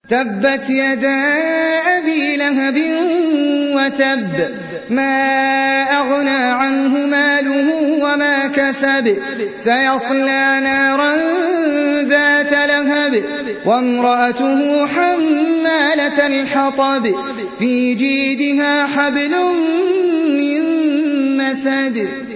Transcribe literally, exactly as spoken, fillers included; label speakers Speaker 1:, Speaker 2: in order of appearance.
Speaker 1: تبت يدا أبي لهب وتب ما أغنى عنه ماله وما كسب سيصلى نارا ذات لهب وامرأته حمالة الحطب في جيدها حبل من مسد